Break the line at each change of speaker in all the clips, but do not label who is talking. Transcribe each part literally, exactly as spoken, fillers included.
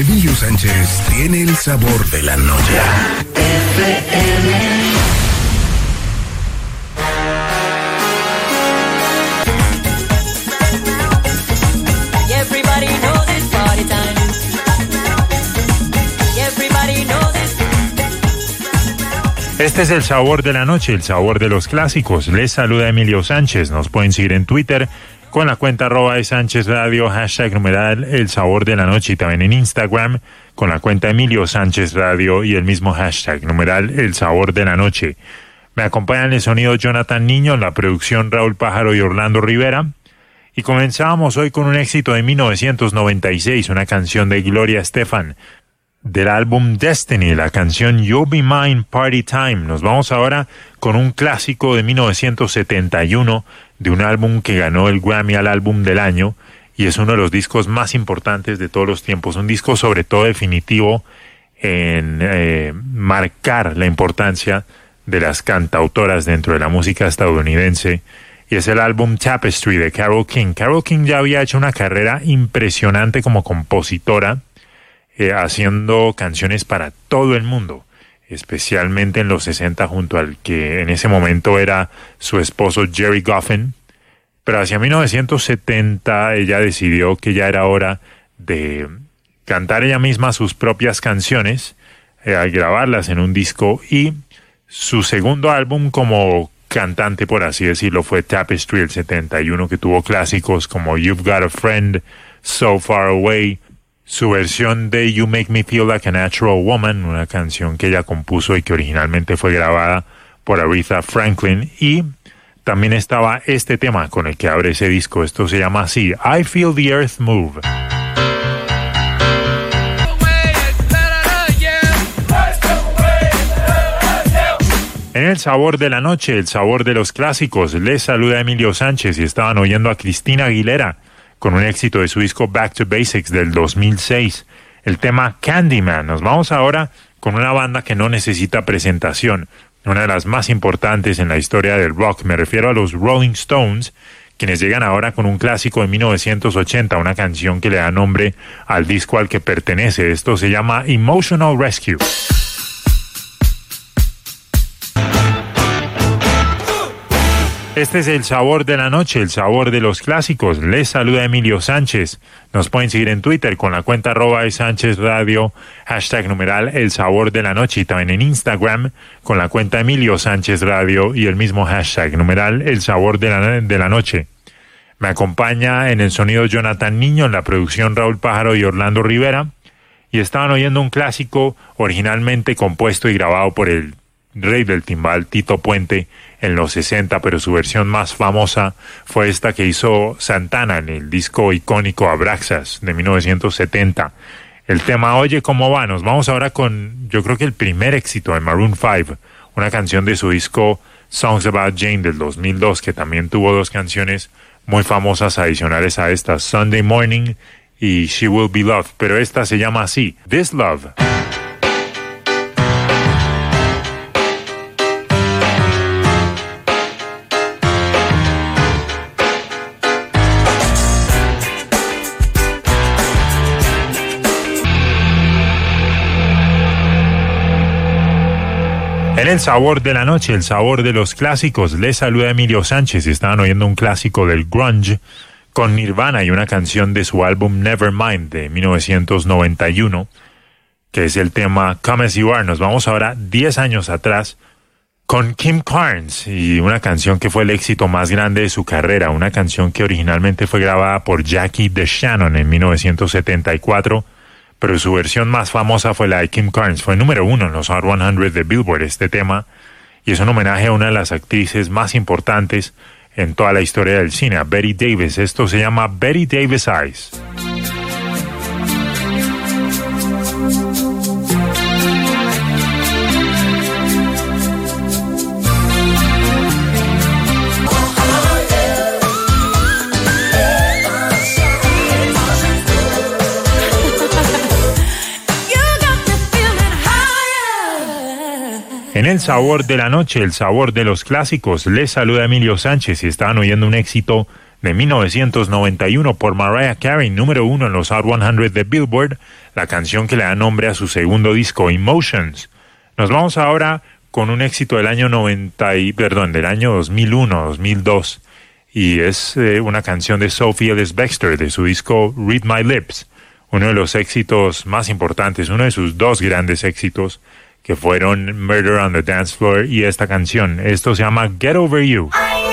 Emilio Sánchez tiene el sabor de la noche. F M.
Everybody knows it's party time. Everybody knows it's...
Este es el sabor de la noche, el sabor de los clásicos. Les saluda Emilio Sánchez. Nos pueden seguir en Twitter con la cuenta arroba de Sánchez Radio, hashtag numeral el sabor de la noche, y también en Instagram con la cuenta Emilio Sánchez Radio y el mismo hashtag numeral el sabor de la noche. Me acompañan en el sonido Jonathan Niño, en la producción Raúl Pájaro y Orlando Rivera. Y comenzamos hoy con un éxito de mil novecientos noventa y seis, una canción de Gloria Estefan, del álbum Destiny, la canción You'll Be Mine Party Time. Nos vamos ahora con un clásico de mil novecientos setenta y uno, de un álbum que ganó el Grammy al álbum del año, y es uno de los discos más importantes de todos los tiempos, un disco sobre todo definitivo en eh, marcar la importancia de las cantautoras dentro de la música estadounidense, y es el álbum Tapestry de Carole King. Carole King ya había hecho una carrera impresionante como compositora, eh, haciendo canciones para todo el mundo, especialmente en los sesenta, junto al que en ese momento era su esposo Jerry Goffin. Pero hacia mil novecientos setenta ella decidió que ya era hora de cantar ella misma sus propias canciones, eh, al grabarlas en un disco, y su segundo álbum como cantante, por así decirlo, fue Tapestry, el setenta y uno, que tuvo clásicos como You've Got a Friend, So Far Away, su versión de You Make Me Feel Like a Natural Woman, una canción que ella compuso y que originalmente fue grabada por Aretha Franklin, y también estaba este tema con el que abre ese disco. Esto se llama así, I Feel the Earth Move. En el sabor de la noche, el sabor de los clásicos, les saluda Emilio Sánchez, y estaban oyendo a Cristina Aguilera con un éxito de su disco Back to Basics del dos mil seis, el tema Candyman. Nos vamos ahora con una banda que no necesita presentación, una de las más importantes en la historia del rock. Me refiero a los Rolling Stones, quienes llegan ahora con un clásico de mil novecientos ochenta, una canción que le da nombre al disco al que pertenece. Esto se llama Emotional Rescue. Este es el sabor de la noche, el sabor de los clásicos. Les saluda Emilio Sánchez. Nos pueden seguir en Twitter con la cuenta arroba de Sánchez Radio, hashtag numeral el sabor de la noche, y también en Instagram con la cuenta Emilio Sánchez Radio y el mismo hashtag numeral el sabor de la, de la noche. Me acompaña en el sonido Jonathan Niño, en la producción Raúl Pájaro y Orlando Rivera, y estaban oyendo un clásico originalmente compuesto y grabado por el rey del timbal, Tito Puente, en los sesenta, pero su versión más famosa fue esta que hizo Santana en el disco icónico Abraxas de mil novecientos setenta. El tema Oye Cómo Va. Nos vamos ahora con, yo creo que el primer éxito de Maroon five, una canción de su disco Songs About Jane del dos mil dos, que también tuvo dos canciones muy famosas adicionales a estas, Sunday Morning y She Will Be Loved, pero esta se llama así, This Love. En el sabor de la noche, el sabor de los clásicos, les saluda Emilio Sánchez. Estaban oyendo un clásico del grunge con Nirvana y una canción de su álbum Nevermind de mil novecientos noventa y uno, que es el tema Come As You Are. Nos vamos ahora diez años atrás con Kim Carnes y una canción que fue el éxito más grande de su carrera, una canción que originalmente fue grabada por Jackie DeShannon en mil novecientos setenta y cuatro, pero su versión más famosa fue la de Kim Carnes. Fue número uno en los Hot cien de Billboard este tema, y es un homenaje a una de las actrices más importantes en toda la historia del cine, a Bette Davis. Esto se llama Bette Davis Eyes. En el sabor de la noche, el sabor de los clásicos, les saluda Emilio Sánchez, y estaban oyendo un éxito de mil novecientos noventa y uno por Mariah Carey, número uno en los Hot cien de Billboard, la canción que le da nombre a su segundo disco, Emotions. Nos vamos ahora con un éxito del año noventa y, perdón, del año dos mil uno, dos mil dos, y es eh, una canción de Sophie Ellis-Bextor de su disco Read My Lips, uno de los éxitos más importantes, uno de sus dos grandes éxitos, que fueron Murder on the Dance Floor y esta canción. Esto se llama Get Over You.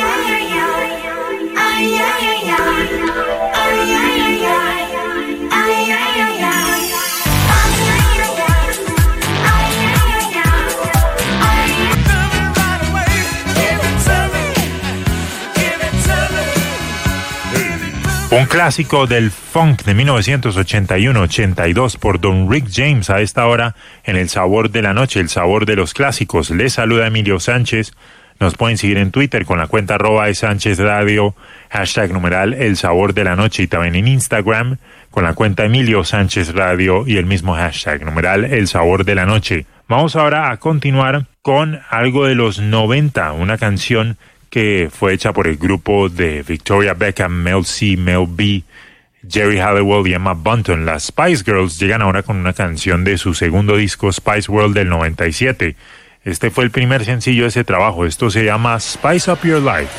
Un clásico del funk de mil novecientos ochenta y uno ochenta y dos por Don Rick James a esta hora en El Sabor de la Noche, el sabor de los clásicos. Les saluda Emilio Sánchez. Nos pueden seguir en Twitter con la cuenta arroba de Sánchez Radio, hashtag numeral El Sabor de la Noche, y también en Instagram con la cuenta Emilio Sánchez Radio y el mismo hashtag numeral El Sabor de la Noche. Vamos ahora a continuar con algo de los noventa, una canción que fue hecha por el grupo de Victoria Beckham, Mel C, Mel B, Jerry Halliwell y Emma Bunton. Las Spice Girls llegan ahora con una canción de su segundo disco, Spice World, del noventa y siete. Este fue el primer sencillo de ese trabajo. Esto se llama Spice Up Your Life.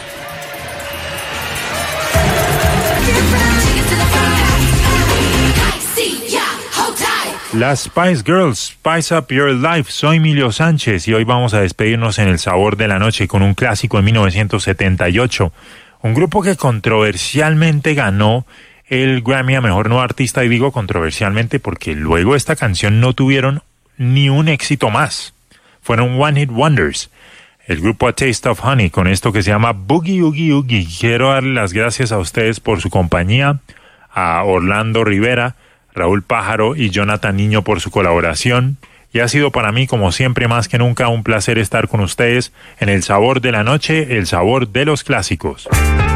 Las Spice Girls, Spice Up Your Life. Soy Emilio Sánchez y hoy vamos a despedirnos en El Sabor de la Noche con un clásico de mil novecientos setenta y ocho. Un grupo que controversialmente ganó el Grammy a Mejor Nuevo Artista, y digo controversialmente porque luego esta canción no tuvieron ni un éxito más. Fueron One Hit Wonders. El grupo A Taste of Honey con esto que se llama Boogie Oogie Oogie. Quiero darle las gracias a ustedes por su compañía, a Orlando Rivera, Raúl Pájaro y Jonathan Niño por su colaboración, y ha sido para mí, como siempre, más que nunca un placer estar con ustedes en El Sabor de la Noche, el sabor de los clásicos.